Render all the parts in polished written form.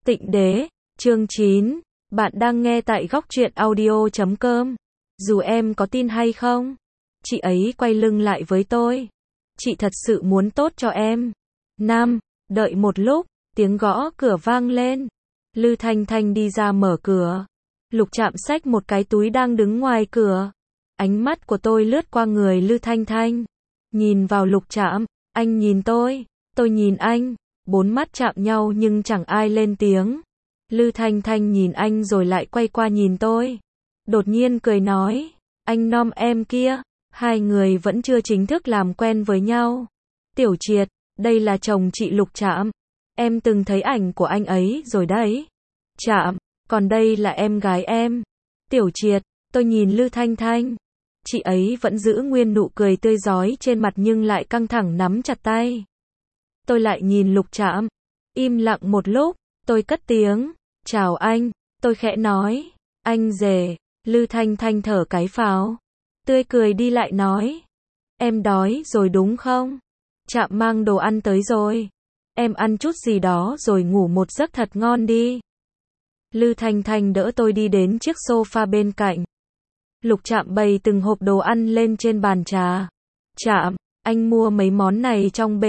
Tịnh Đế, chương 9, bạn đang nghe tại góc truyện audio.com. Dù em có tin hay không, chị ấy quay lưng lại với tôi. Chị thật sự muốn tốt cho em. Nam, đợi một lúc, tiếng gõ cửa vang lên. Lư Thanh Thanh đi ra mở cửa. Lục Trạm xách một cái túi đang đứng ngoài cửa. Ánh mắt của tôi lướt qua người Lư Thanh Thanh. Nhìn vào Lục Trạm, anh nhìn tôi nhìn anh. Bốn mắt chạm nhau nhưng chẳng ai lên tiếng. Lư Thanh Thanh nhìn anh rồi lại quay qua nhìn tôi. Đột nhiên cười nói, anh nom em kia. Hai người vẫn chưa chính thức làm quen với nhau. Tiểu Triệt, đây là chồng chị Lục Trạm. Em từng thấy ảnh của anh ấy rồi đấy. Trạm, còn đây là em gái em. Tiểu Triệt, tôi nhìn Lư Thanh Thanh. Chị ấy vẫn giữ nguyên nụ cười tươi rói trên mặt nhưng lại căng thẳng nắm chặt tay. Tôi lại nhìn Lục Trạm. Im lặng một lúc, tôi cất tiếng. Chào anh, tôi khẽ nói. Anh rể. Lư Thanh Thanh thở cái phào. Tươi cười đi lại nói. Em đói rồi đúng không? Trạm mang đồ ăn tới rồi. Em ăn chút gì đó rồi ngủ một giấc thật ngon đi. Lư Thanh Thanh đỡ tôi đi đến chiếc sofa bên cạnh. Lục Trạm bày từng hộp đồ ăn lên trên bàn trà. Trạm, anh mua mấy món này trong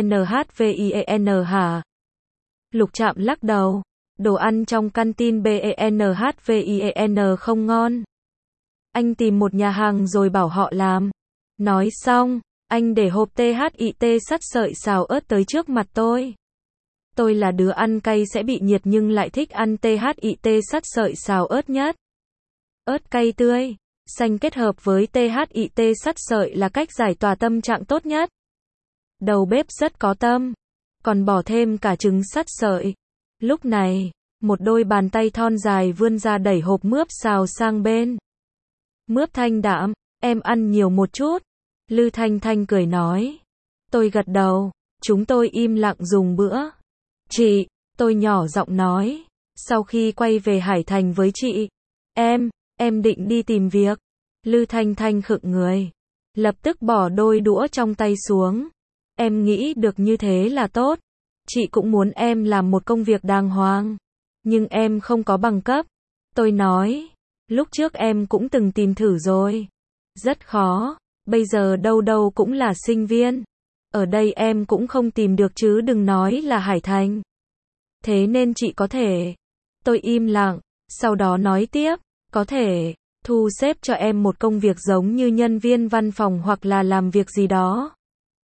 BENHVIEN hả? Lục Trạm lắc đầu. Đồ ăn trong canteen BENHVIEN không ngon. Anh tìm một nhà hàng rồi bảo họ làm. Nói xong, anh để hộp THIT sắt sợi xào ớt tới trước mặt tôi. Tôi là đứa ăn cay sẽ bị nhiệt nhưng lại thích ăn THIT sắt sợi xào ớt nhất. Ớt cay tươi, xanh kết hợp với THIT sắt sợi là cách giải tỏa tâm trạng tốt nhất. Đầu bếp rất có tâm, còn bỏ thêm cả trứng sắt sợi. Lúc này, một đôi bàn tay thon dài vươn ra đẩy hộp mướp xào sang bên. Mướp thanh đạm, em ăn nhiều một chút. Lư Thanh Thanh cười nói. Tôi gật đầu, chúng tôi im lặng dùng bữa. Chị, tôi nhỏ giọng nói. Sau khi quay về Hải Thành với chị, em định đi tìm việc. Lư Thanh Thanh khựng người. Lập tức bỏ đôi đũa trong tay xuống. Em nghĩ được như thế là tốt. Chị cũng muốn em làm một công việc đàng hoàng. Nhưng em không có bằng cấp. Tôi nói. Lúc trước em cũng từng tìm thử rồi. Rất khó. Bây giờ đâu đâu cũng là sinh viên. Ở đây em cũng không tìm được chứ đừng nói là Hải Thành. Thế nên chị có thể. Tôi im lặng. Sau đó nói tiếp. Có thể thu xếp cho em một công việc giống như nhân viên văn phòng hoặc là làm việc gì đó.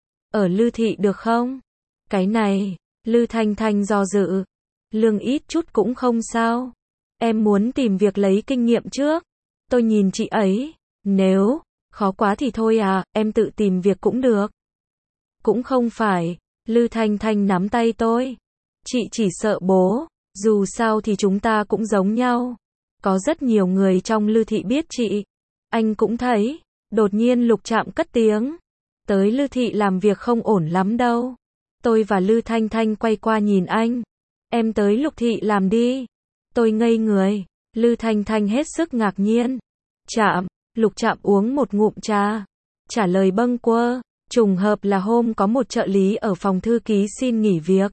Ở Lư Thị được không? Cái này, Lư Thanh Thanh do dự. Lương ít chút cũng không sao. Em muốn tìm việc lấy kinh nghiệm trước. Tôi nhìn chị ấy. Nếu khó quá thì thôi à, em tự tìm việc cũng được. Cũng không phải. Lư Thanh Thanh nắm tay tôi. Chị chỉ sợ bố. Dù sao thì chúng ta cũng giống nhau. Có rất nhiều người trong Lư Thị biết chị. Anh cũng thấy. Đột nhiên Lục Trạm cất tiếng. Tới Lư Thị làm việc không ổn lắm đâu. Tôi và Lư Thanh Thanh quay qua nhìn anh. Em tới Lục Thị làm đi. Tôi ngây người. Lư Thanh Thanh hết sức ngạc nhiên. Trạm. Lục Trạm uống một ngụm trà. Trả lời bâng quơ. Trùng hợp là hôm có một trợ lý ở phòng thư ký xin nghỉ việc.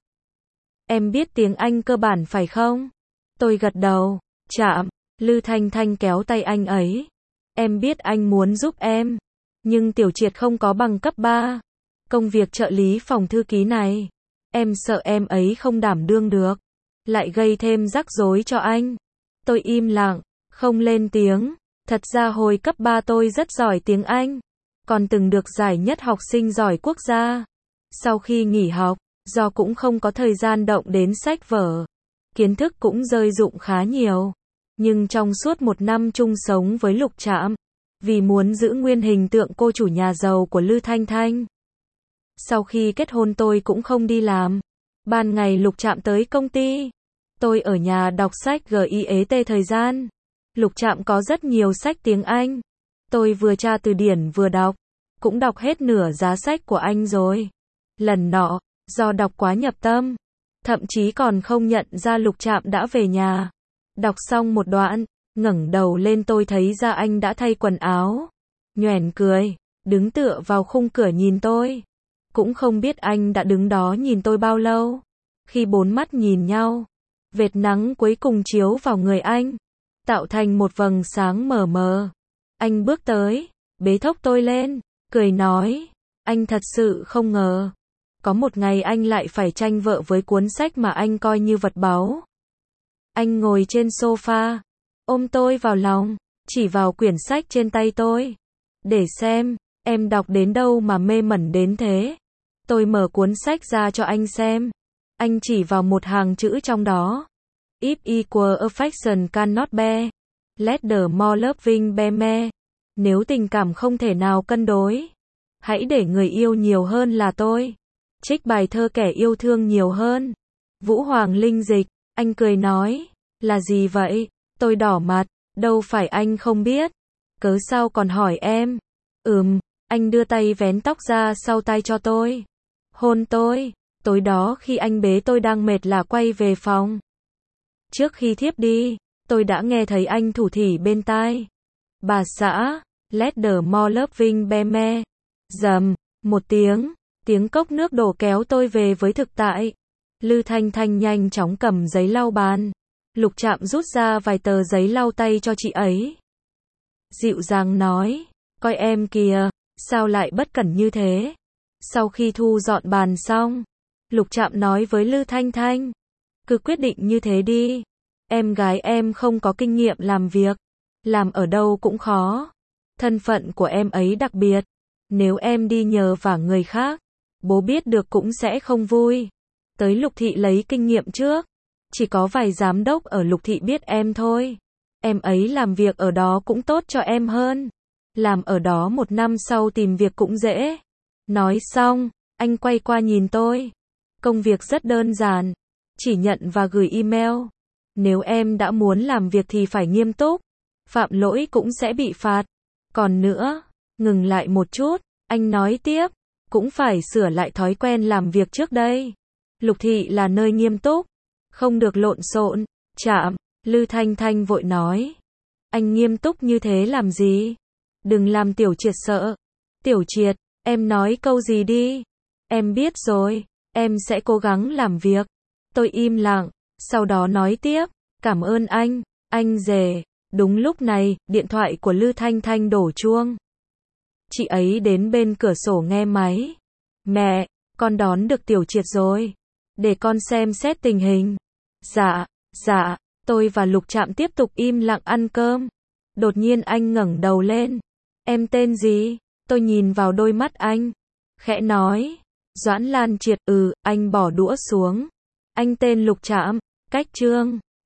Em biết tiếng Anh cơ bản phải không? Tôi gật đầu. Trạm. Lư Thanh Thanh kéo tay anh ấy. Em biết anh muốn giúp em. Nhưng Tiểu Triệt không có bằng cấp 3. Công việc trợ lý phòng thư ký này. Em sợ em ấy không đảm đương được. Lại gây thêm rắc rối cho anh. Tôi im lặng. Không lên tiếng. Thật ra hồi cấp 3 tôi rất giỏi tiếng Anh. Còn từng được giải nhất học sinh giỏi quốc gia. Sau khi nghỉ học, do cũng không có thời gian động đến sách vở. Kiến thức cũng rơi rụng khá nhiều. Nhưng trong suốt một năm chung sống với Lục Trạm, vì muốn giữ nguyên hình tượng cô chủ nhà giàu của Lư Thanh Thanh. Sau khi kết hôn tôi cũng không đi làm. Ban ngày Lục Trạm tới công ty. Tôi ở nhà đọc sách GIET thời gian. Lục Trạm có rất nhiều sách tiếng Anh. Tôi vừa tra từ điển vừa đọc. Cũng đọc hết nửa giá sách của anh rồi. Lần nọ, do đọc quá nhập tâm. Thậm chí còn không nhận ra Lục Trạm đã về nhà. Đọc xong một đoạn, ngẩng đầu lên tôi thấy ra anh đã thay quần áo. Nhoẻn cười, đứng tựa vào khung cửa nhìn tôi. Cũng không biết anh đã đứng đó nhìn tôi bao lâu. Khi bốn mắt nhìn nhau, Vệt nắng cuối cùng chiếu vào người anh, tạo thành một vầng sáng mờ mờ. Anh bước tới, bế thốc tôi lên, cười nói, anh thật sự không ngờ. Có một ngày anh lại phải tranh vợ với cuốn sách mà anh coi như vật báu. Anh ngồi trên sofa, ôm tôi vào lòng, chỉ vào quyển sách trên tay tôi. Để xem, em đọc đến đâu mà mê mẩn đến thế. Tôi mở cuốn sách ra cho anh xem. Anh chỉ vào một hàng chữ trong đó. If equal affection cannot bear, let the more loving bear me. Nếu tình cảm không thể nào cân đối, hãy để người yêu nhiều hơn là tôi. Trích bài thơ kẻ yêu thương nhiều hơn. Vũ Hoàng Linh dịch. Anh cười nói, là gì vậy? Tôi đỏ mặt, đâu phải anh không biết. Cớ sao còn hỏi em? Anh đưa tay vén tóc ra sau tai cho tôi. Hôn tôi. Tối đó khi anh bế tôi đang mệt là quay về phòng. Trước khi thiếp đi, tôi đã nghe thấy anh thủ thỉ bên tai. Bà xã, let the more loving bear me. Rầm, một tiếng cốc nước đổ kéo tôi về với thực tại. Lư Thanh Thanh nhanh chóng cầm giấy lau bàn. Lục Trạm rút ra vài tờ giấy lau tay cho chị ấy. Dịu dàng nói, coi em kìa, sao lại bất cẩn như thế. Sau khi thu dọn bàn xong, Lục Trạm nói với Lư Thanh Thanh, cứ quyết định như thế đi. Em gái em không có kinh nghiệm làm việc, làm ở đâu cũng khó. Thân phận của em ấy đặc biệt, nếu em đi nhờ vả người khác, bố biết được cũng sẽ không vui. Tới Lục Thị lấy kinh nghiệm trước, chỉ có vài giám đốc ở Lục Thị biết em thôi. Em ấy làm việc ở đó cũng tốt cho em hơn. Làm ở đó 1 năm sau tìm việc cũng dễ. Nói xong, anh quay qua nhìn tôi. Công việc rất đơn giản, chỉ nhận và gửi email. Nếu em đã muốn làm việc thì phải nghiêm túc, phạm lỗi cũng sẽ bị phạt. Còn nữa, ngừng lại một chút, anh nói tiếp, cũng phải sửa lại thói quen làm việc trước đây. Lục Thị là nơi nghiêm túc, không được lộn xộn. Trạm, Lư Thanh Thanh vội nói. Anh nghiêm túc như thế làm gì? Đừng làm Tiểu Triệt sợ. Tiểu Triệt, em nói câu gì đi? Em biết rồi, em sẽ cố gắng làm việc. Tôi im lặng, sau đó nói tiếp, cảm ơn anh rể. Đúng lúc này, điện thoại của Lư Thanh Thanh đổ chuông. Chị ấy đến bên cửa sổ nghe máy. Mẹ, con đón được Tiểu Triệt rồi. Để con xem xét tình hình. Dạ, tôi và Lục Trạm tiếp tục im lặng ăn cơm. Đột nhiên anh ngẩng đầu lên. Em tên gì? Tôi nhìn vào đôi mắt anh. Khẽ nói. Doãn Lan Triệt. Anh bỏ đũa xuống. Anh tên Lục Trạm. Cách Trương.